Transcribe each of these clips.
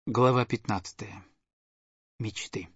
Глава 15. Мечты.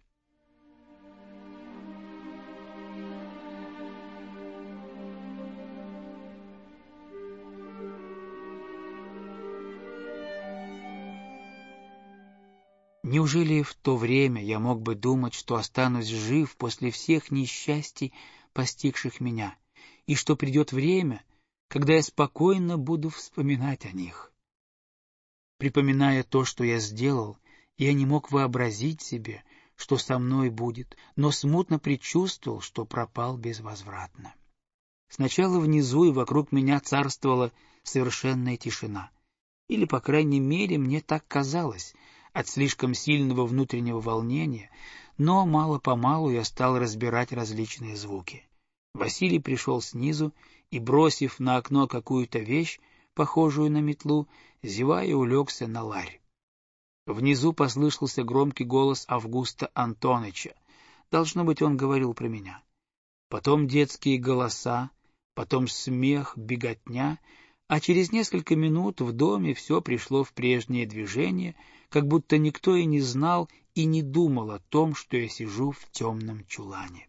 Неужели в то время я мог бы думать, что останусь жив после всех несчастий, постигших меня, и что придет время, когда я спокойно буду вспоминать о них? Припоминая то, что я сделал, я не мог вообразить себе, что со мной будет, но смутно предчувствовал, что пропал безвозвратно. Сначала внизу и вокруг меня царствовала совершенная тишина, или, по крайней мере, мне так казалось, от слишком сильного внутреннего волнения, но мало-помалу я стал разбирать различные звуки. Василий пришел снизу и, бросив на окно какую-то вещь, похожую на метлу, зевая, улегся на ларь. Внизу послышался громкий голос Августа Антоныча. Должно быть, он говорил про меня. Потом детские голоса, потом смех, беготня, а через несколько минут в доме все пришло в прежнее движение, как будто никто и не знал и не думал о том, что я сижу в темном чулане.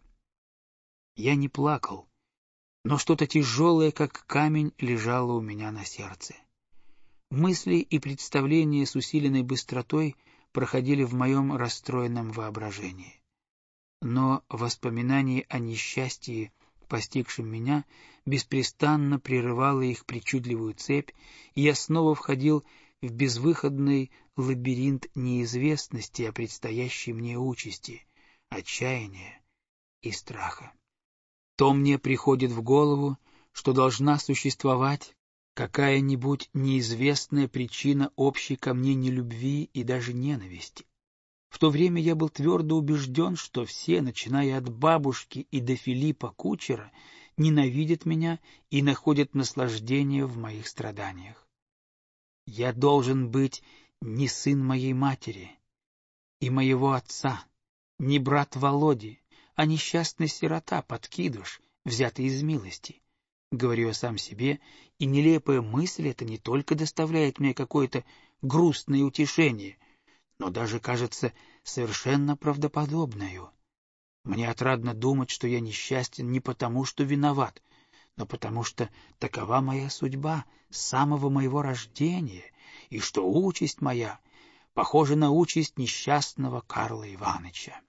Я не плакал, но что-то тяжелое, как камень, лежало у меня на сердце. Мысли и представления с усиленной быстротой проходили в моем расстроенном воображении. Но воспоминание о несчастье, постигшем меня, беспрестанно прерывало их причудливую цепь, и я снова входил в безвыходный лабиринт неизвестности о предстоящей мне участи, отчаяния и страха. То мне приходит в голову, что должна существовать какая-нибудь неизвестная причина общей ко мне нелюбви и даже ненависти. В то время я был твердо убежден, что все, начиная от бабушки и до Филиппа Кучера, ненавидят меня и находят наслаждение в моих страданиях. Я должен быть не сын моей матери и моего отца, не брат Володи, а несчастный сирота, подкидыш, взятый из милости. Говорю я сам себе, и нелепая мысль эта не только доставляет мне какое-то грустное утешение, но даже кажется совершенно правдоподобною. Мне отрадно думать, что я несчастен не потому, что виноват, но потому что такова моя судьба с самого моего рождения, и что участь моя похожа на участь несчастного Карла Иваныча.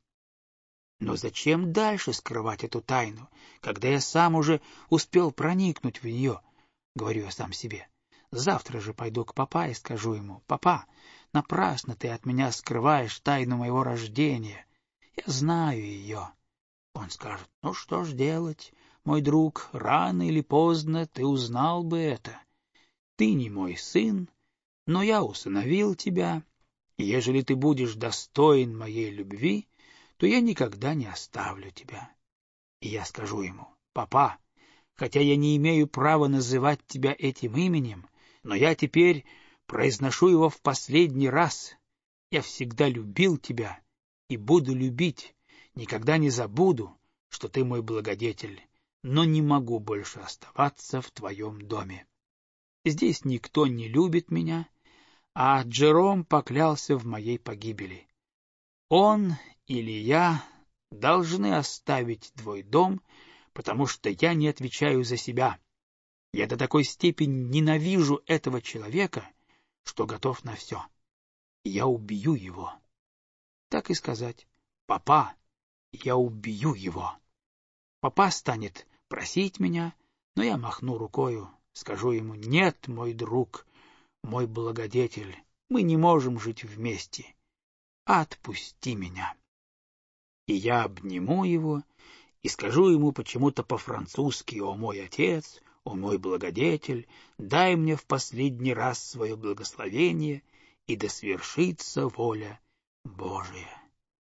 Но зачем дальше скрывать эту тайну, когда я сам уже успел проникнуть в нее? Говорю я сам себе. Завтра же пойду к папа и скажу ему: «Папа, напрасно ты от меня скрываешь тайну моего рождения. Я знаю ее». Он скажет: «Ну что ж делать, мой друг, рано или поздно ты узнал бы это. Ты не мой сын, но я усыновил тебя, и ежели ты будешь достоин моей любви, то я никогда не оставлю тебя». И я скажу ему: «Папа, хотя я не имею права называть тебя этим именем, но я теперь произношу его в последний раз. Я всегда любил тебя и буду любить, никогда не забуду, что ты мой благодетель, но не могу больше оставаться в твоем доме. Здесь никто не любит меня, а Джером поклялся в моей погибели. Он или я должны оставить твой дом, потому что я не отвечаю за себя. Я до такой степени ненавижу этого человека, что готов на все. Я убью его». Так и сказать: «Папа, я убью его». Папа станет просить меня, но я махну рукою, скажу ему: «Нет, мой друг, мой благодетель, мы не можем жить вместе. Отпусти меня». И я обниму его и скажу ему почему-то по-французски: «О мой отец, о мой благодетель, дай мне в последний раз свое благословение, и да свершится воля Божия».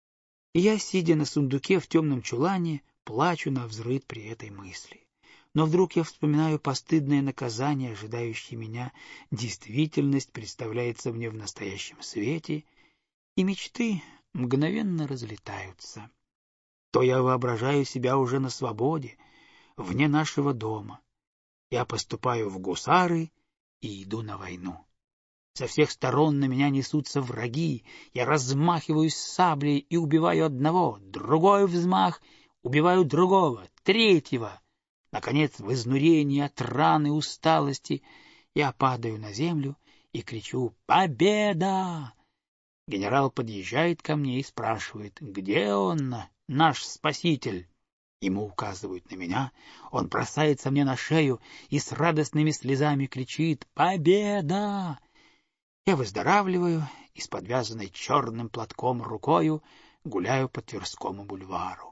И я, сидя на сундуке в темном чулане, плачу навзрыд при этой мысли. Но вдруг я вспоминаю постыдное наказание, ожидающее меня, действительность представляется мне в настоящем свете, и мечты мгновенно разлетаются. То я воображаю себя уже на свободе, вне нашего дома. Я поступаю в гусары и иду на войну. Со всех сторон на меня несутся враги. Я размахиваюсь саблей и убиваю одного, другой взмах, убиваю другого, третьего. Наконец, в изнурении от раны и усталости я падаю на землю и кричу «Победа!». Генерал подъезжает ко мне и спрашивает, где он, наш спаситель? Ему указывают на меня, он бросается мне на шею и с радостными слезами кричит «Победа!». Я выздоравливаю и с подвязанной черным платком рукою гуляю по Тверскому бульвару.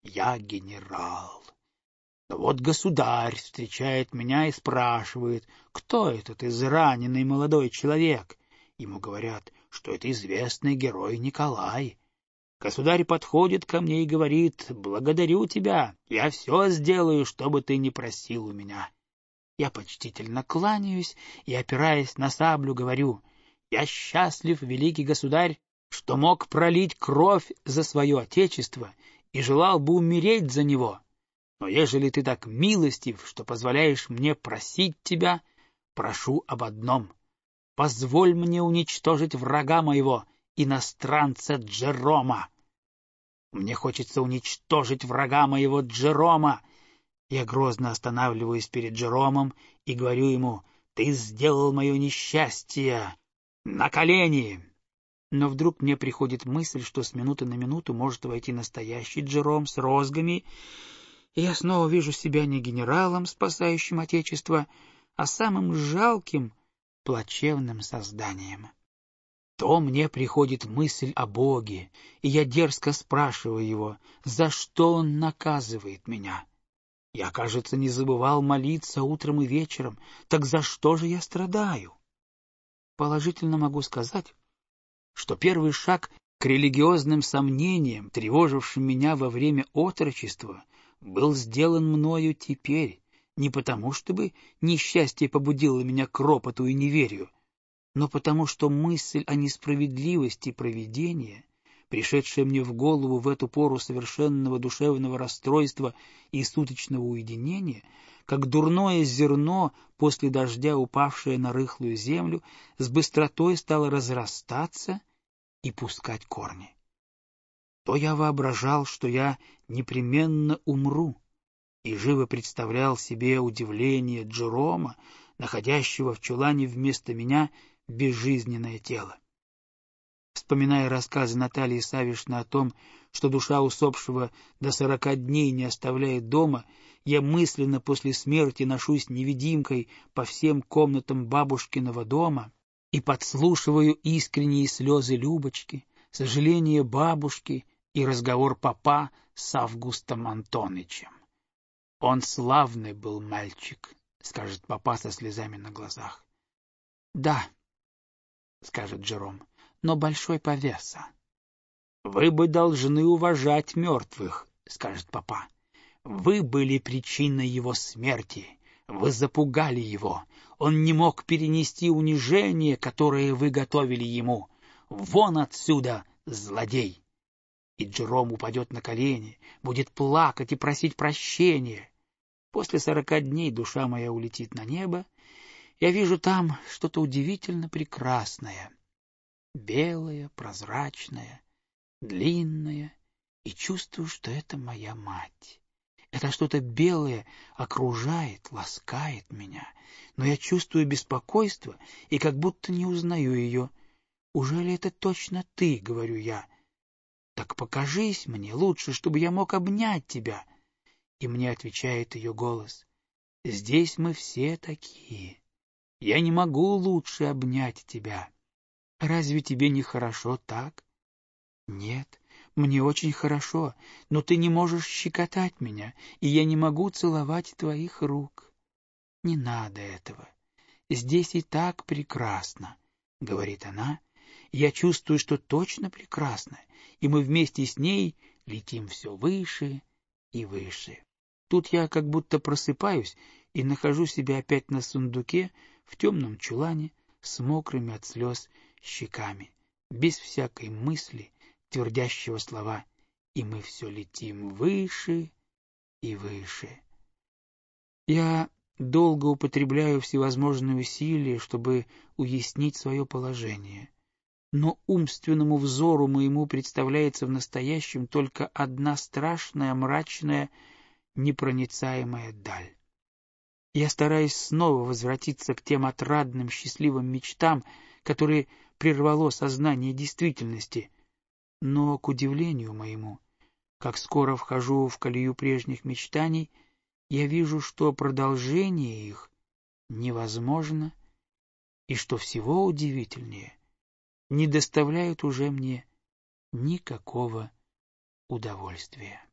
Я генерал. Но вот государь встречает меня и спрашивает, кто этот израненный молодой человек. Ему говорят, что это известный герой Николай. Государь подходит ко мне и говорит, «Благодарю тебя, я все сделаю, что бы ты ни просил у меня». Я почтительно кланяюсь и, опираясь на саблю, говорю, «Я счастлив, великий государь, что мог пролить кровь за свое отечество и желал бы умереть за него. Но ежели ты так милостив, что позволяешь мне просить тебя, прошу об одном. Позволь мне уничтожить врага моего, иностранца Джерома. Мне хочется уничтожить врага моего Джерома». Я грозно останавливаюсь перед Джеромом и говорю ему, «Ты сделал мое несчастье! На колени!» Но вдруг мне приходит мысль, что с минуты на минуту может войти настоящий Джером с розгами, и я снова вижу себя не генералом, спасающим Отечество, а самым жалким, плачевным созданием. То мне приходит мысль о Боге, и я дерзко спрашиваю его, за что он наказывает меня. Я, кажется, не забывал молиться утром и вечером, так за что же я страдаю? Положительно могу сказать, что первый шаг к религиозным сомнениям, тревожившим меня во время отрочества, был сделан мною теперь, не потому, чтобы несчастье побудило меня к ропоту и неверию, но потому, что мысль о несправедливости провидения, пришедшая мне в голову в эту пору совершенного душевного расстройства и суточного уединения, как дурное зерно после дождя, упавшее на рыхлую землю, с быстротой стало разрастаться и пускать корни. То я воображал, что я непременно умру, и живо представлял себе удивление Джерома, находящего в чулане вместо меня безжизненное тело. Вспоминая рассказы Натальи Савишны о том, что душа усопшего до 40 дней не оставляет дома, я мысленно после смерти ношусь невидимкой по всем комнатам бабушкиного дома и подслушиваю искренние слезы Любочки, сожаление бабушки и разговор папа с Августом Антонычем. «Он славный был мальчик», — скажет папа со слезами на глазах. «Да», — скажет Джером, — «но большой повеса». «Вы бы должны уважать мертвых», — скажет папа. «Вы были причиной его смерти. Вы запугали его. Он не мог перенести унижение, которое вы готовили ему. Вон отсюда, злодей!» И Джером упадет на колени, будет плакать и просить прощения. После 40 дней душа моя улетит на небо. Я вижу там что-то удивительно прекрасное, белое, прозрачное, длинное, и чувствую, что это моя мать. Это что-то белое окружает, ласкает меня, но я чувствую беспокойство и как будто не узнаю ее. «Ужели это точно ты?» — говорю я. «Так покажись мне лучше, чтобы я мог обнять тебя». И мне отвечает ее голос: «Здесь мы все такие. Я не могу лучше обнять тебя. Разве тебе не хорошо так?» «Нет, мне очень хорошо, но ты не можешь щекотать меня, и я не могу целовать твоих рук». «Не надо этого. Здесь и так прекрасно», — говорит она. Я чувствую, что точно прекрасно, и мы вместе с ней летим все выше и выше. Тут я как будто просыпаюсь и нахожу себя опять на сундуке в темном чулане с мокрыми от слез щеками, без всякой мысли, твердящего слова, и мы все летим выше и выше. Я долго употребляю всевозможные усилия, чтобы уяснить свое положение. Но умственному взору моему представляется в настоящем только одна страшная, мрачная, непроницаемая даль. Я стараюсь снова возвратиться к тем отрадным, счастливым мечтам, которые прервало сознание действительности, но, к удивлению моему, как скоро вхожу в колею прежних мечтаний, я вижу, что продолжение их невозможно, и, что всего удивительнее, не доставляют уже мне никакого удовольствия.